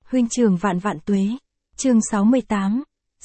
Huynh trưởng vạn vạn tuế. Chương 68.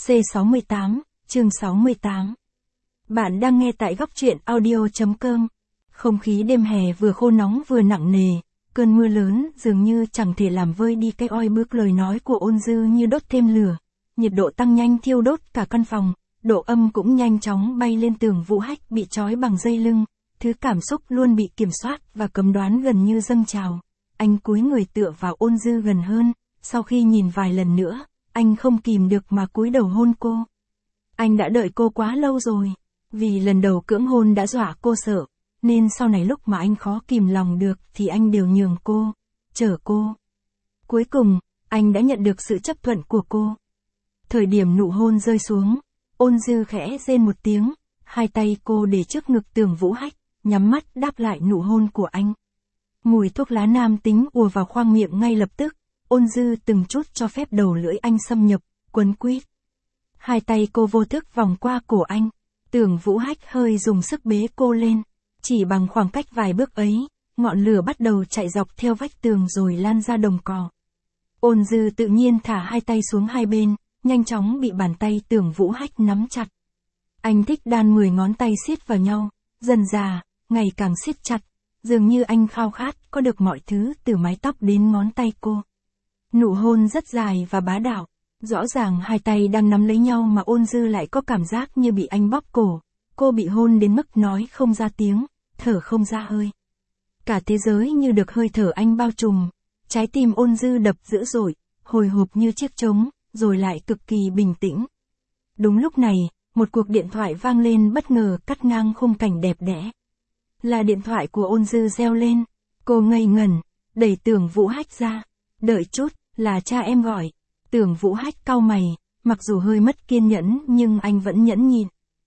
C68, chương 68. Bạn đang nghe tại góc truyện audio.com. Không khí đêm hè vừa khô nóng vừa nặng nề, cơn mưa lớn dường như chẳng thể làm vơi đi cái oi bức lời nói của Ôn Dư như đốt thêm lửa. Nhiệt độ tăng nhanh thiêu đốt cả căn phòng, độ âm cũng nhanh chóng bay lên. Tưởng Vũ Hách bị trói bằng dây lưng, thứ cảm xúc luôn bị kiểm soát và cấm đoán gần như dâng trào. Anh cúi người tựa vào Ôn Dư gần hơn, sau khi nhìn vài lần nữa, anh không kìm được mà cúi đầu hôn cô. Anh đã đợi cô quá lâu rồi, vì lần đầu cưỡng hôn đã dọa cô sợ, nên sau này lúc mà anh khó kìm lòng được thì anh đều nhường cô, chở cô. Cuối cùng, anh đã nhận được sự chấp thuận của cô. Thời điểm nụ hôn rơi xuống, Ôn Dư khẽ rên một tiếng, hai tay cô để trước ngực Tưởng Vũ Hách, nhắm mắt đáp lại nụ hôn của anh. Mùi thuốc lá nam tính ùa vào khoang miệng ngay lập tức, Ôn Dư từng chút cho phép đầu lưỡi anh xâm nhập, quấn quýt. Hai tay cô vô thức vòng qua cổ anh, Tưởng Vũ Hách hơi dùng sức bế cô lên. Chỉ bằng khoảng cách vài bước ấy, ngọn lửa bắt đầu chạy dọc theo vách tường rồi lan ra đồng cỏ. Ôn Dư tự nhiên thả hai tay xuống hai bên, nhanh chóng bị bàn tay Tưởng Vũ Hách nắm chặt. Anh thích đan 10 ngón tay siết vào nhau, dần dà, ngày càng siết chặt, dường như anh khao khát có được mọi thứ từ mái tóc đến ngón tay cô. Nụ hôn rất dài và bá đạo, rõ ràng hai tay đang nắm lấy nhau mà Ôn Dư lại có cảm giác như bị anh bóp cổ. Cô bị hôn đến mức nói không ra tiếng, thở không ra hơi. Cả thế giới như được hơi thở anh bao trùm, trái tim Ôn Dư đập dữ dội, hồi hộp như chiếc trống, rồi lại cực kỳ bình tĩnh. Đúng lúc này, một cuộc điện thoại vang lên bất ngờ cắt ngang khung cảnh đẹp đẽ. Là điện thoại của Ôn Dư reo lên, cô ngây ngẩn, đẩy Tưởng Vũ Hách ra. Đợi chút, là cha em gọi. Tưởng Vũ Hách cau mày, mặc dù hơi mất kiên nhẫn nhưng anh vẫn nhẫn nhịn.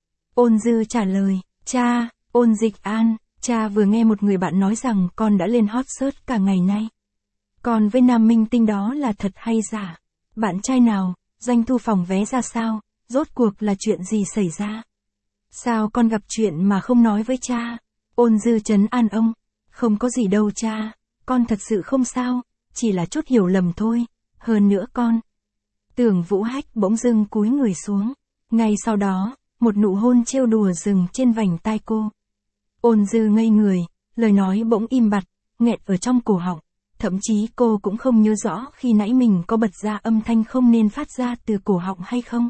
Ôn Dư trả lời, cha, Ôn Dịch An, cha vừa nghe một người bạn nói rằng con đã lên hot search cả ngày nay. Còn với nam minh tinh đó là thật hay giả? Bạn trai nào, doanh thu phòng vé ra sao, rốt cuộc là chuyện gì xảy ra? Sao con gặp chuyện mà không nói với cha? Ôn Dư trấn an ông, không có gì đâu cha, con thật sự không sao, chỉ là chút hiểu lầm thôi, hơn nữa con. Tưởng Vũ Hách bỗng dưng cúi người xuống, ngay sau đó, một nụ hôn trêu đùa dừng trên vành tai cô. Ôn Dư ngây người, lời nói bỗng im bặt, nghẹt ở trong cổ họng, thậm chí cô cũng không nhớ rõ khi nãy mình có bật ra âm thanh không nên phát ra từ cổ họng hay không.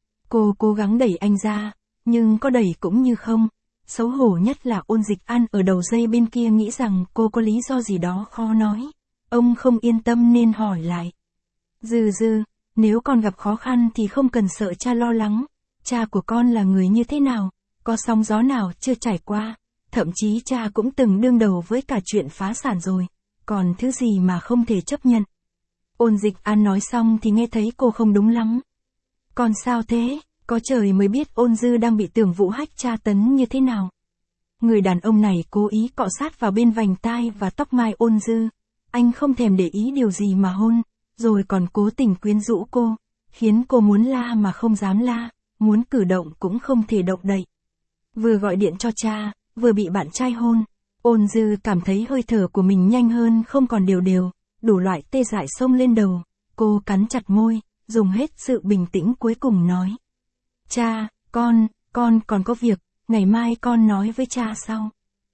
Cô cố gắng đẩy anh ra, nhưng có đẩy cũng như không. Xấu hổ nhất là Ôn Dịch An ở đầu dây bên kia nghĩ rằng cô có lý do gì đó khó nói. Ông không yên tâm nên hỏi lại. Dư, nếu con gặp khó khăn thì không cần sợ cha lo lắng. Cha của con là người như thế nào, có sóng gió nào chưa trải qua, thậm chí cha cũng từng đương đầu với cả chuyện phá sản rồi, còn thứ gì mà không thể chấp nhận. Ôn Dịch An nói xong thì nghe thấy cô không đúng lắm. Còn sao thế, có trời mới biết Ôn Dư đang bị Tưởng Vũ Hách tra tấn như thế nào. Người đàn ông này cố ý cọ sát vào bên vành tai và tóc mai Ôn Dư, anh không thèm để ý điều gì mà hôn, rồi còn cố tình quyến rũ cô, khiến cô muốn la mà không dám la, muốn cử động cũng không thể động đậy. Vừa gọi điện cho cha, vừa bị bạn trai hôn, Ôn Dư cảm thấy hơi thở của mình nhanh hơn không còn đều đều, đủ loại tê dại xông lên đầu, cô cắn chặt môi, dùng hết sự bình tĩnh cuối cùng nói. Cha, con còn có việc, ngày mai con nói với cha sau.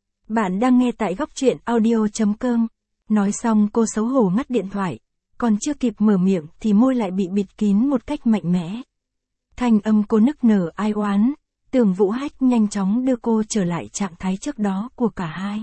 Bạn đang nghe tại góc truyện audio.com. Nói xong cô xấu hổ ngắt điện thoại, còn chưa kịp mở miệng thì môi lại bị bịt kín một cách mạnh mẽ. Thanh âm cô nức nở ai oán, Tưởng Vũ Hách nhanh chóng đưa cô trở lại trạng thái trước đó của cả hai.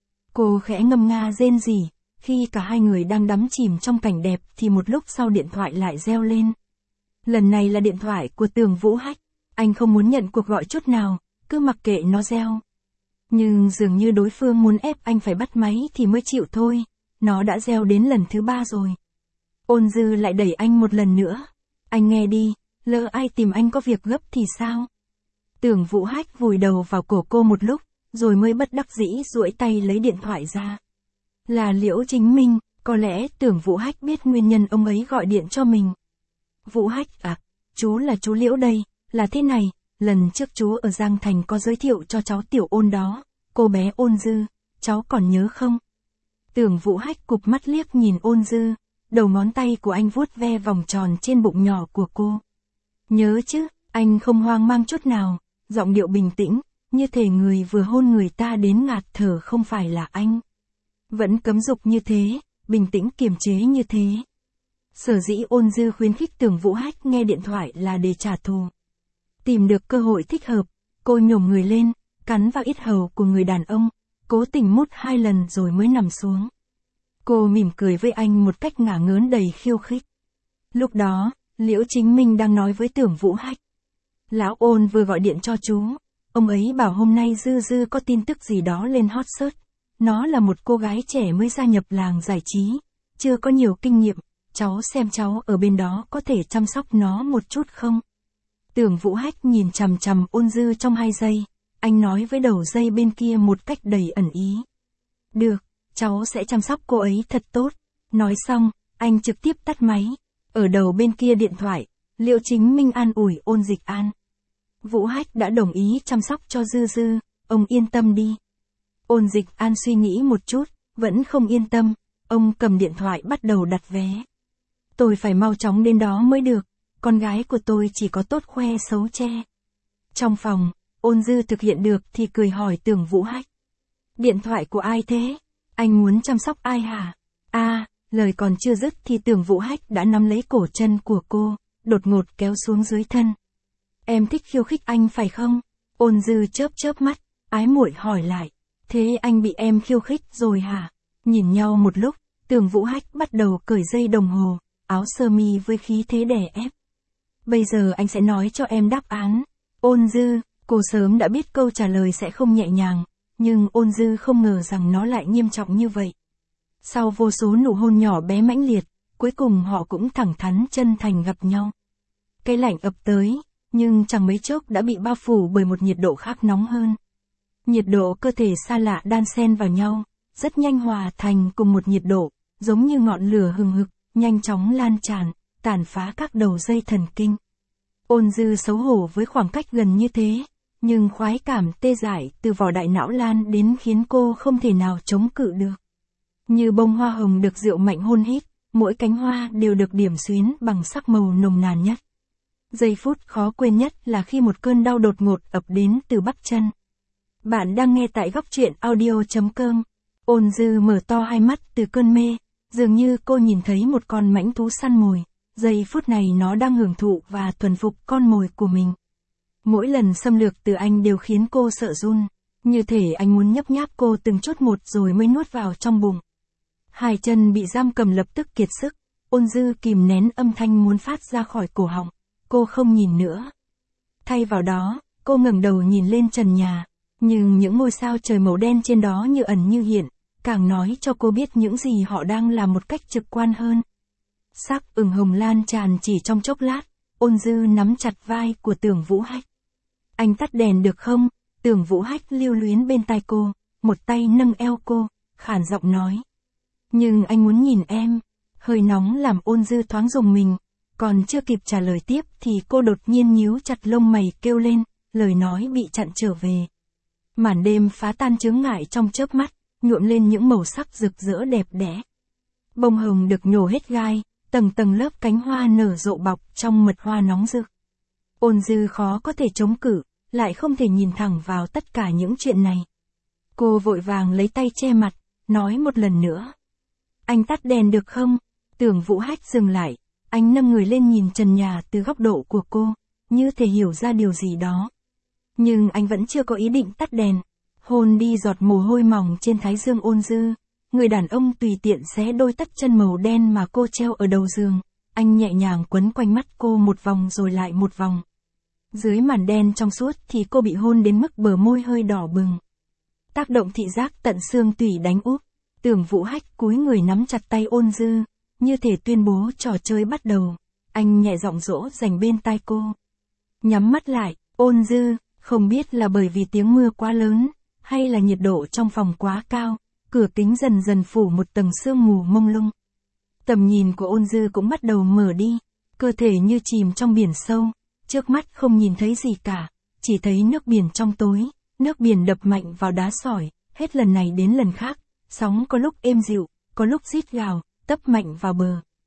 Cô khẽ ngâm nga rên rỉ, khi cả hai người đang đắm chìm trong cảnh đẹp thì một lúc sau điện thoại lại reo lên. Lần này là điện thoại của Tưởng Vũ Hách, anh không muốn nhận cuộc gọi chút nào, cứ mặc kệ nó reo. Nhưng dường như đối phương muốn ép anh phải bắt máy thì mới chịu thôi, nó đã reo đến lần thứ 3 rồi. Ôn Dư lại đẩy anh một lần nữa. Anh nghe đi, lỡ ai tìm anh có việc gấp thì sao? Tưởng Vũ Hách vùi đầu vào cổ cô một lúc, rồi mới bất đắc dĩ duỗi tay lấy điện thoại ra. Là Liễu Chính Minh, có lẽ Tưởng Vũ Hách biết nguyên nhân ông ấy gọi điện cho mình. Vũ Hách à, chú là chú Liễu đây, là thế này, lần trước chú ở Giang Thành có giới thiệu cho cháu Tiểu Ôn đó, cô bé Ôn Dư, cháu còn nhớ không? Tưởng Vũ Hách cụp mắt liếc nhìn Ôn Dư, đầu ngón tay của anh vuốt ve vòng tròn trên bụng nhỏ của cô. Nhớ chứ, anh không hoang mang chút nào, giọng điệu bình tĩnh, như thể người vừa hôn người ta đến ngạt thở không phải là anh. Vẫn cấm dục như thế, bình tĩnh kiềm chế như thế. Sở dĩ Ôn Dư khuyến khích Tưởng Vũ Hách nghe điện thoại là để trả thù. Tìm được cơ hội thích hợp, cô nhổm người lên, cắn vào yết hầu của người đàn ông, cố tình mút 2 lần rồi mới nằm xuống. Cô mỉm cười với anh một cách ngả ngớn đầy khiêu khích. Lúc đó, Liễu Chính Minh đang nói với Tưởng Vũ Hách. Lão Ôn vừa gọi điện cho chú, ông ấy bảo hôm nay Dư Dư có tin tức gì đó lên hot search. Nó là một cô gái trẻ mới gia nhập làng giải trí, chưa có nhiều kinh nghiệm, cháu xem cháu ở bên đó có thể chăm sóc nó một chút không? Tưởng Vũ Hách nhìn chằm chằm Ôn Dư trong 2 giây, anh nói với đầu dây bên kia một cách đầy ẩn ý. Được, cháu sẽ chăm sóc cô ấy thật tốt. Nói xong, anh trực tiếp tắt máy. Ở đầu bên kia điện thoại, Liễu Chính Minh an ủi Ôn Dịch An. Vũ Hách đã đồng ý chăm sóc cho Dư Dư, ông yên tâm đi. Ôn Dịch An suy nghĩ một chút, vẫn không yên tâm, ông cầm điện thoại bắt đầu đặt vé. Tôi phải mau chóng đến đó mới được, con gái của tôi chỉ có tốt khoe xấu che. Trong phòng, Ôn Dư thực hiện được thì cười hỏi Tưởng Vũ Hách. Điện thoại của ai thế? Anh muốn chăm sóc ai hả? Lời còn chưa dứt thì Tưởng Vũ Hách đã nắm lấy cổ chân của cô, đột ngột kéo xuống dưới thân. Em thích khiêu khích anh phải không? Ôn Dư chớp chớp mắt, ái muội hỏi lại. Thế anh bị em khiêu khích rồi hả? Nhìn nhau một lúc, Tưởng Vũ Hách bắt đầu cởi dây đồng hồ, áo sơ mi với khí thế đè ép. Bây giờ anh sẽ nói cho em đáp án. Ôn Dư, cô sớm đã biết câu trả lời sẽ không nhẹ nhàng, nhưng Ôn Dư không ngờ rằng nó lại nghiêm trọng như vậy. Sau vô số nụ hôn nhỏ bé mãnh liệt, cuối cùng họ cũng thẳng thắn chân thành gặp nhau. Cái lạnh ập tới, nhưng chẳng mấy chốc đã bị bao phủ bởi một nhiệt độ khác nóng hơn. Nhiệt độ cơ thể xa lạ đan xen vào nhau, rất nhanh hòa thành cùng một nhiệt độ, giống như ngọn lửa hừng hực, nhanh chóng lan tràn, tàn phá các đầu dây thần kinh. Ôn Dư xấu hổ với khoảng cách gần như thế, nhưng khoái cảm tê dại từ vỏ đại não lan đến khiến cô không thể nào chống cự được. Như bông hoa hồng được rượu mạnh hôn hít, mỗi cánh hoa đều được điểm xuyến bằng sắc màu nồng nàn nhất. Giây phút khó quên nhất là khi một cơn đau đột ngột ập đến từ bắp chân. Bạn đang nghe tại góc truyện audio.com. Ôn Dư mở to hai mắt từ cơn mê, dường như cô nhìn thấy một con mãnh thú săn mồi. Giây phút này nó đang hưởng thụ và thuần phục con mồi của mình. Mỗi lần xâm lược từ anh đều khiến cô sợ run, như thể anh muốn nhấp nháp cô từng chút một rồi mới nuốt vào trong bụng. Hai chân bị giam cầm lập tức kiệt sức, Ôn Dư kìm nén âm thanh muốn phát ra khỏi cổ họng, cô không nhìn nữa. Thay vào đó, cô ngẩng đầu nhìn lên trần nhà, nhưng những ngôi sao trời màu đen trên đó như ẩn như hiện, càng nói cho cô biết những gì họ đang làm một cách trực quan hơn. Sắc ửng hồng lan tràn chỉ trong chốc lát, Ôn Dư nắm chặt vai của Tưởng Vũ Hách. Anh tắt đèn được không? Tưởng Vũ Hách lưu luyến bên tai cô, một tay nâng eo cô, khản giọng nói. Nhưng anh muốn nhìn em. Hơi nóng làm Ôn Dư thoáng rùng mình, còn chưa kịp trả lời tiếp thì cô đột nhiên nhíu chặt lông mày kêu lên, lời nói bị chặn trở về. Màn đêm phá tan chướng ngại trong chớp mắt, nhuộm lên những màu sắc rực rỡ đẹp đẽ. Bông hồng được nhổ hết gai, tầng tầng lớp cánh hoa nở rộ bọc trong mật hoa nóng rực. Ôn Dư khó có thể chống cự, lại không thể nhìn thẳng vào tất cả những chuyện này. Cô vội vàng lấy tay che mặt, nói một lần nữa. Anh tắt đèn được không? Tưởng Vũ Hách dừng lại, anh nâng người lên nhìn trần nhà từ góc độ của cô, như thể hiểu ra điều gì đó. Nhưng anh vẫn chưa có ý định tắt đèn. Hôn đi giọt mồ hôi mỏng trên thái dương Ôn Dư, người đàn ông tùy tiện xé đôi tất chân màu đen mà cô treo ở đầu giường, anh nhẹ nhàng quấn quanh mắt cô một vòng rồi lại một vòng. Dưới màn đen trong suốt thì cô bị hôn đến mức bờ môi hơi đỏ bừng. Tác động thị giác tận xương tủy đánh úp, Tưởng Vũ Hách cúi người nắm chặt tay Ôn Dư, như thể tuyên bố trò chơi bắt đầu. Anh nhẹ giọng dỗ dành bên tai cô. Nhắm mắt lại, Ôn Dư, không biết là bởi vì tiếng mưa quá lớn, hay là nhiệt độ trong phòng quá cao, cửa kính dần dần phủ một tầng sương mù mông lung. Tầm nhìn của Ôn Dư cũng bắt đầu mở đi, cơ thể như chìm trong biển sâu, trước mắt không nhìn thấy gì cả, chỉ thấy nước biển trong tối, nước biển đập mạnh vào đá sỏi, hết lần này đến lần khác, sóng có lúc êm dịu, có lúc rít gào, tấp mạnh vào bờ,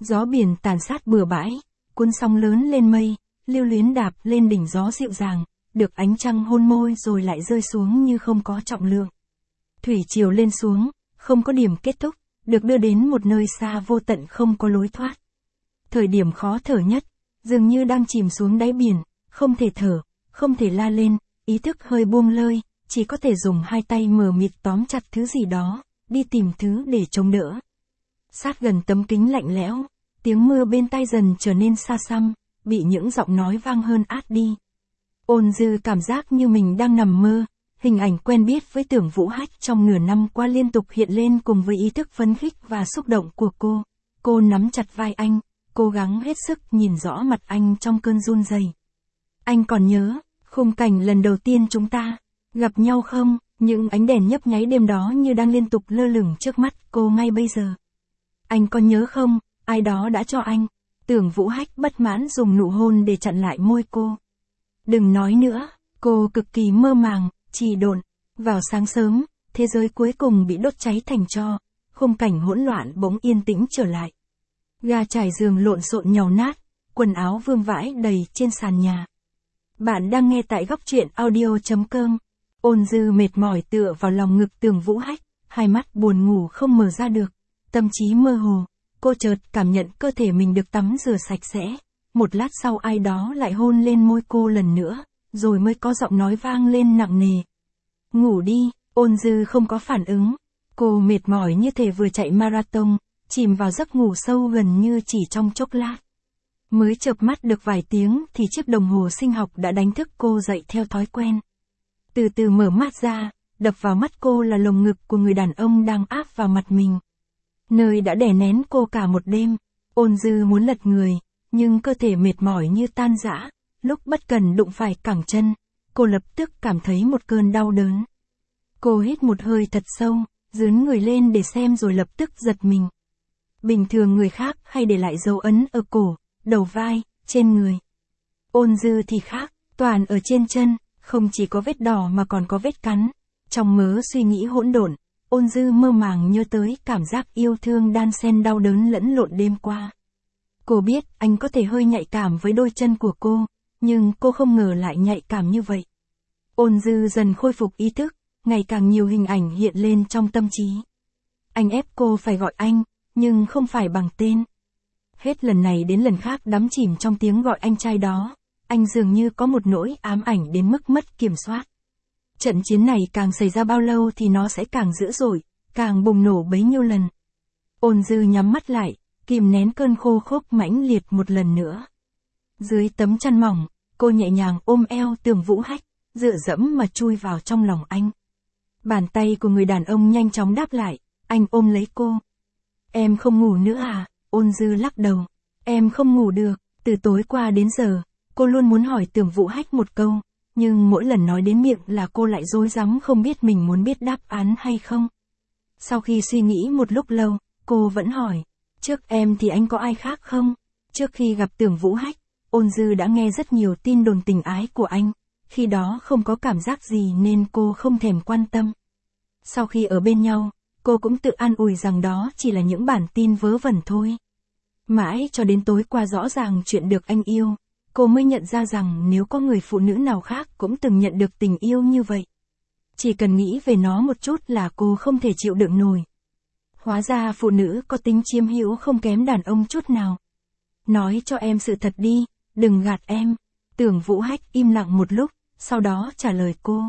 Gió biển tàn sát bừa bãi, cuốn sóng lớn lên mây, lưu luyến đạp lên đỉnh gió dịu dàng, được ánh trăng hôn môi rồi lại rơi xuống như không có trọng lượng. Thủy triều lên xuống, không có điểm kết thúc, được đưa đến một nơi xa vô tận không có lối thoát. Thời điểm khó thở nhất, dường như đang chìm xuống đáy biển, không thể thở, không thể la lên, ý thức hơi buông lơi, chỉ có thể dùng hai tay mờ mịt tóm chặt thứ gì đó, đi tìm thứ để chống đỡ. Sát gần tấm kính lạnh lẽo, tiếng mưa bên tai dần trở nên xa xăm, bị những giọng nói vang hơn át đi. Ôn Dư cảm giác như mình đang nằm mơ, hình ảnh quen biết với Tưởng Vũ Hách trong nửa năm qua liên tục hiện lên cùng với ý thức phấn khích và xúc động của cô. Cô nắm chặt vai anh, cố gắng hết sức nhìn rõ mặt anh trong cơn run rẩy. Anh còn nhớ, khung cảnh lần đầu tiên chúng ta gặp nhau không? Những ánh đèn nhấp nháy đêm đó như đang liên tục lơ lửng trước mắt cô ngay bây giờ. Anh có nhớ không, ai đó đã cho anh. Tưởng Vũ Hách bất mãn dùng nụ hôn để chặn lại môi cô. Đừng nói nữa, cô cực kỳ mơ màng, trì độn. Vào sáng sớm, thế giới cuối cùng bị đốt cháy thành tro, khung cảnh hỗn loạn bỗng yên tĩnh trở lại. Ga trải giường lộn xộn nhàu nát, quần áo vương vãi đầy trên sàn nhà. Bạn đang nghe tại góc truyện audio.com. Ôn Dư mệt mỏi tựa vào lòng ngực Tưởng Vũ Hách, hai mắt buồn ngủ không mở ra được, tâm trí mơ hồ. Cô chợt cảm nhận cơ thể mình được tắm rửa sạch sẽ. Một lát sau ai đó lại hôn lên môi cô lần nữa, rồi mới có giọng nói vang lên nặng nề. Ngủ đi. Ôn Dư không có phản ứng. Cô mệt mỏi như thể vừa chạy marathon, chìm vào giấc ngủ sâu gần như chỉ trong chốc lát. Mới chợp mắt được vài tiếng thì chiếc đồng hồ sinh học đã đánh thức cô dậy theo thói quen. Từ từ mở mắt ra, đập vào mắt cô là lồng ngực của người đàn ông đang áp vào mặt mình. Nơi đã đè nén cô cả một đêm. Ôn Dư muốn lật người, nhưng cơ thể mệt mỏi như tan rã, lúc bất cần đụng phải cẳng chân, cô lập tức cảm thấy một cơn đau đớn. Cô hít một hơi thật sâu, dướn người lên để xem rồi lập tức giật mình. Bình thường người khác hay để lại dấu ấn ở cổ, đầu vai, trên người. Ôn Dư thì khác, toàn ở trên chân, không chỉ có vết đỏ mà còn có vết cắn. Trong mớ suy nghĩ hỗn độn, Ôn Dư mơ màng nhớ tới cảm giác yêu thương đan xen đau đớn lẫn lộn đêm qua. Cô biết anh có thể hơi nhạy cảm với đôi chân của cô, nhưng cô không ngờ lại nhạy cảm như vậy. Ôn Dư dần khôi phục ý thức, ngày càng nhiều hình ảnh hiện lên trong tâm trí. Anh ép cô phải gọi anh, nhưng không phải bằng tên. Hết lần này đến lần khác đắm chìm trong tiếng gọi anh trai đó, anh dường như có một nỗi ám ảnh đến mức mất kiểm soát. Trận chiến này càng xảy ra bao lâu thì nó sẽ càng dữ dội, càng bùng nổ bấy nhiêu lần. Ôn Dư nhắm mắt lại, kìm nén cơn khô khốc mãnh liệt một lần nữa. Dưới tấm chăn mỏng, cô nhẹ nhàng ôm eo Tưởng Vũ Hách, dựa dẫm mà chui vào trong lòng anh. Bàn tay của người đàn ông nhanh chóng đáp lại, anh ôm lấy cô. Em không ngủ nữa à? Ôn Dư lắc đầu. Em không ngủ được, từ tối qua đến giờ, cô luôn muốn hỏi Tưởng Vũ Hách một câu, nhưng mỗi lần nói đến miệng là cô lại rối rắm không biết mình muốn biết đáp án hay không. Sau khi suy nghĩ một lúc lâu, cô vẫn hỏi, trước em thì anh có ai khác không? Trước khi gặp Tưởng Vũ Hách, Ôn Dư đã nghe rất nhiều tin đồn tình ái của anh, khi đó không có cảm giác gì nên cô không thèm quan tâm. Sau khi ở bên nhau, cô cũng tự an ủi rằng đó chỉ là những bản tin vớ vẩn thôi. Mãi cho đến tối qua rõ ràng chuyện được anh yêu, cô mới nhận ra rằng nếu có người phụ nữ nào khác cũng từng nhận được tình yêu như vậy. Chỉ cần nghĩ về nó một chút là cô không thể chịu đựng nổi. Hóa ra phụ nữ có tính chiếm hữu không kém đàn ông chút nào. Nói cho em sự thật đi, đừng gạt em. Tưởng Vũ Hách im lặng một lúc, sau đó trả lời cô.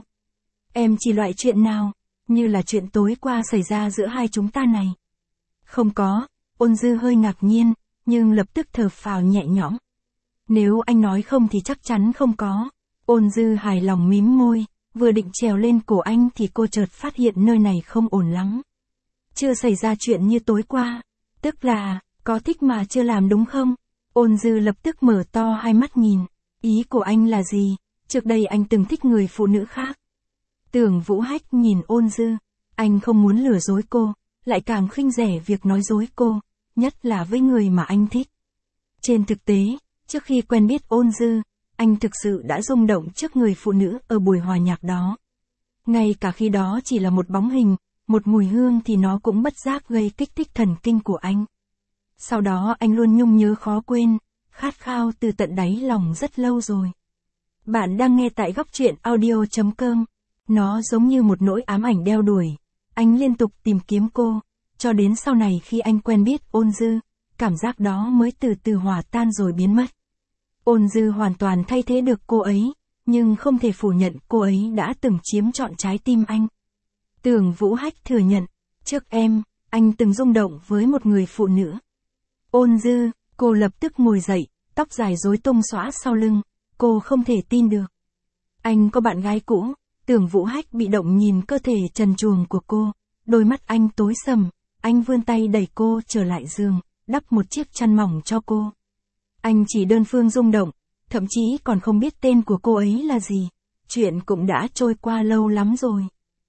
Em chỉ loại chuyện nào, như là chuyện tối qua xảy ra giữa hai chúng ta này. Không có. Ôn Dư hơi ngạc nhiên, nhưng lập tức thở phào nhẹ nhõm. Nếu anh nói không thì chắc chắn không có. Ôn Dư hài lòng mím môi, vừa định trèo lên cổ anh thì cô chợt phát hiện nơi này không ổn lắm. Chưa xảy ra chuyện như tối qua, tức là, có thích mà chưa làm đúng không? Ôn Dư lập tức mở to hai mắt nhìn, ý của anh là gì? Trước đây anh từng thích người phụ nữ khác. Tưởng Vũ Hách nhìn Ôn Dư, anh không muốn lừa dối cô, lại càng khinh rẻ việc nói dối cô, nhất là với người mà anh thích. Trên thực tế, trước khi quen biết Ôn Dư, anh thực sự đã rung động trước người phụ nữ ở buổi hòa nhạc đó. Ngay cả khi đó chỉ là một bóng hình, một mùi hương thì nó cũng bất giác gây kích thích thần kinh của anh. Sau đó anh luôn nhung nhớ khó quên, khát khao từ tận đáy lòng rất lâu rồi. Bạn đang nghe tại góc truyện audio.com. Nó giống như một nỗi ám ảnh đeo đuổi. Anh liên tục tìm kiếm cô, cho đến sau này khi anh quen biết Ôn Dư, cảm giác đó mới từ từ hòa tan rồi biến mất. Ôn Dư hoàn toàn thay thế được cô ấy, nhưng không thể phủ nhận cô ấy đã từng chiếm trọn trái tim anh. Tưởng Vũ Hách thừa nhận, trước em, anh từng rung động với một người phụ nữ. Ôn Dư, cô lập tức ngồi dậy, tóc dài rối tung xõa sau lưng, cô không thể tin được. Anh có bạn gái cũ. Tưởng Vũ Hách bị động nhìn cơ thể trần truồng của cô, đôi mắt anh tối sầm, anh vươn tay đẩy cô trở lại giường, đắp một chiếc chăn mỏng cho cô. Anh chỉ đơn phương rung động, thậm chí còn không biết tên của cô ấy là gì, chuyện cũng đã trôi qua lâu lắm rồi.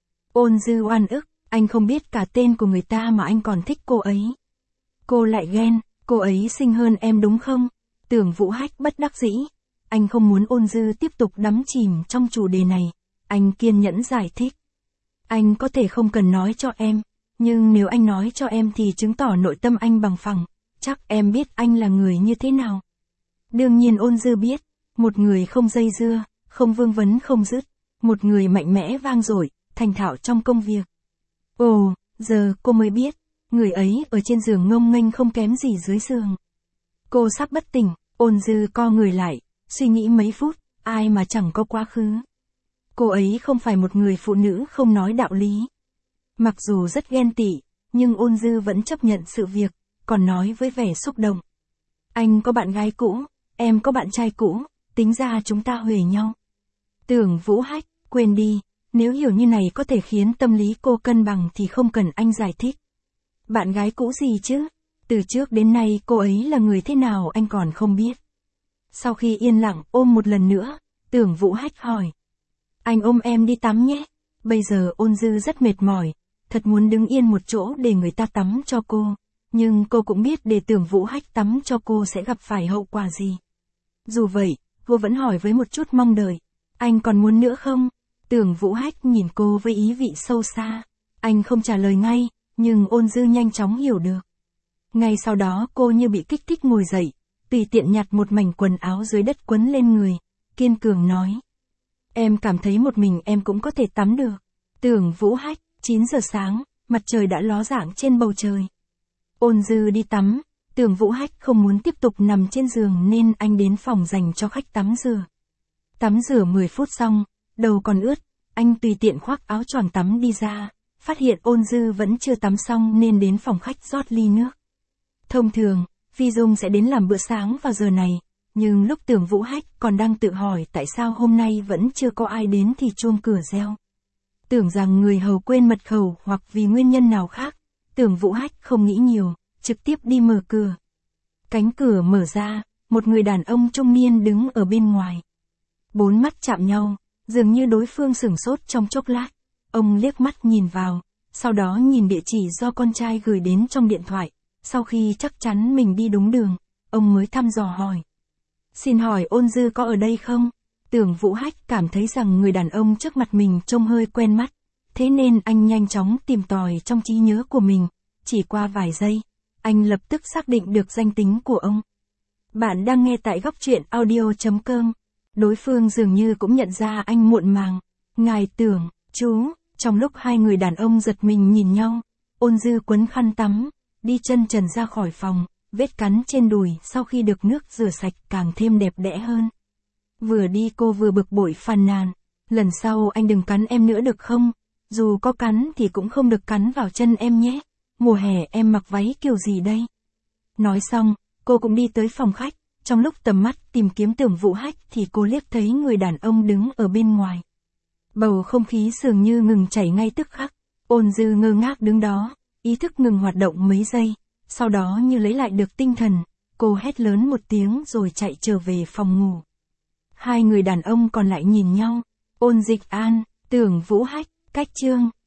Ôn Dư oan ức, anh không biết cả tên của người ta mà anh còn thích cô ấy. Cô lại ghen, cô ấy xinh hơn em đúng không? Tưởng Vũ Hách bất đắc dĩ, anh không muốn Ôn Dư tiếp tục đắm chìm trong chủ đề này. Anh kiên nhẫn giải thích. Anh có thể không cần nói cho em, nhưng nếu anh nói cho em thì chứng tỏ nội tâm anh bằng phẳng, chắc em biết anh là người như thế nào. Đương nhiên Ôn Dư biết, một người không dây dưa, không vương vấn không dứt, một người mạnh mẽ vang dội, thành thạo trong công việc. Ồ, giờ cô mới biết, người ấy ở trên giường ngông nghênh không kém gì dưới giường. Cô sắp bất tỉnh, Ôn Dư co người lại, suy nghĩ mấy phút, ai mà chẳng có quá khứ. Cô ấy không phải một người phụ nữ không nói đạo lý. Mặc dù rất ghen tị, nhưng Ôn Dư vẫn chấp nhận sự việc, còn nói với vẻ xúc động. Anh có bạn gái cũ, em có bạn trai cũ, tính ra chúng ta huề nhau. Tưởng Vũ Hách, quên đi, nếu hiểu như này có thể khiến tâm lý cô cân bằng thì không cần anh giải thích. Bạn gái cũ gì chứ? Từ trước đến nay cô ấy là người thế nào anh còn không biết. Sau khi yên lặng ôm một lần nữa, Tưởng Vũ Hách hỏi. Anh ôm em đi tắm nhé. Bây giờ Ôn Dư rất mệt mỏi, thật muốn đứng yên một chỗ để người ta tắm cho cô. Nhưng cô cũng biết để Tưởng Vũ Hách tắm cho cô sẽ gặp phải hậu quả gì. Dù vậy, cô vẫn hỏi với một chút mong đợi. Anh còn muốn nữa không? Tưởng Vũ Hách nhìn cô với ý vị sâu xa. Anh không trả lời ngay, nhưng Ôn Dư nhanh chóng hiểu được. Ngay sau đó cô như bị kích thích ngồi dậy, tùy tiện nhặt một mảnh quần áo dưới đất quấn lên người, kiên cường nói. Em cảm thấy một mình em cũng có thể tắm được. Tưởng Vũ Hách, 9 giờ sáng, mặt trời đã ló dạng trên bầu trời. Ôn Dư đi tắm, Tưởng Vũ Hách không muốn tiếp tục nằm trên giường nên anh đến phòng dành cho khách tắm rửa. Tắm rửa 10 phút xong, đầu còn ướt, anh tùy tiện khoác áo choàng tắm đi ra, phát hiện Ôn Dư vẫn chưa tắm xong nên đến phòng khách rót ly nước. Thông thường, Phi Dung sẽ đến làm bữa sáng vào giờ này. Nhưng lúc Tưởng Vũ Hách còn đang tự hỏi tại sao hôm nay vẫn chưa có ai đến thì chuông cửa reo. Tưởng rằng người hầu quên mật khẩu hoặc vì nguyên nhân nào khác, Tưởng Vũ Hách không nghĩ nhiều, trực tiếp đi mở cửa. Cánh cửa mở ra, một người đàn ông trung niên đứng ở bên ngoài. Bốn mắt chạm nhau, dường như đối phương sửng sốt trong chốc lát. Ông liếc mắt nhìn vào, sau đó nhìn địa chỉ do con trai gửi đến trong điện thoại. Sau khi chắc chắn mình đi đúng đường, ông mới thăm dò hỏi. Xin hỏi Ôn Dư có ở đây không? Tưởng Vũ Hách cảm thấy rằng người đàn ông trước mặt mình trông hơi quen mắt. Thế nên anh nhanh chóng tìm tòi trong trí nhớ của mình. Chỉ qua vài giây, anh lập tức xác định được danh tính của ông. Bạn đang nghe tại góc truyện audio.com. Đối phương dường như cũng nhận ra anh muộn màng. Ngài Tưởng, chú, trong lúc hai người đàn ông giật mình nhìn nhau, Ôn Dư quấn khăn tắm, đi chân trần ra khỏi phòng. Vết cắn trên đùi sau khi được nước rửa sạch càng thêm đẹp đẽ hơn. Vừa đi cô vừa bực bội phàn nàn. Lần sau anh đừng cắn em nữa được không? Dù có cắn thì cũng không được cắn vào chân em nhé. Mùa hè em mặc váy kiểu gì đây? Nói xong, cô cũng đi tới phòng khách. Trong lúc tầm mắt tìm kiếm Tưởng Vũ Hách thì cô liếc thấy người đàn ông đứng ở bên ngoài. Bầu không khí dường như ngừng chảy ngay tức khắc. Ôn Dư ngơ ngác đứng đó, ý thức ngừng hoạt động mấy giây. Sau đó như lấy lại được tinh thần, cô hét lớn một tiếng rồi chạy trở về phòng ngủ. Hai người đàn ông còn lại nhìn nhau. Ôn Dịch An, Tưởng Vũ Hách, cách chương.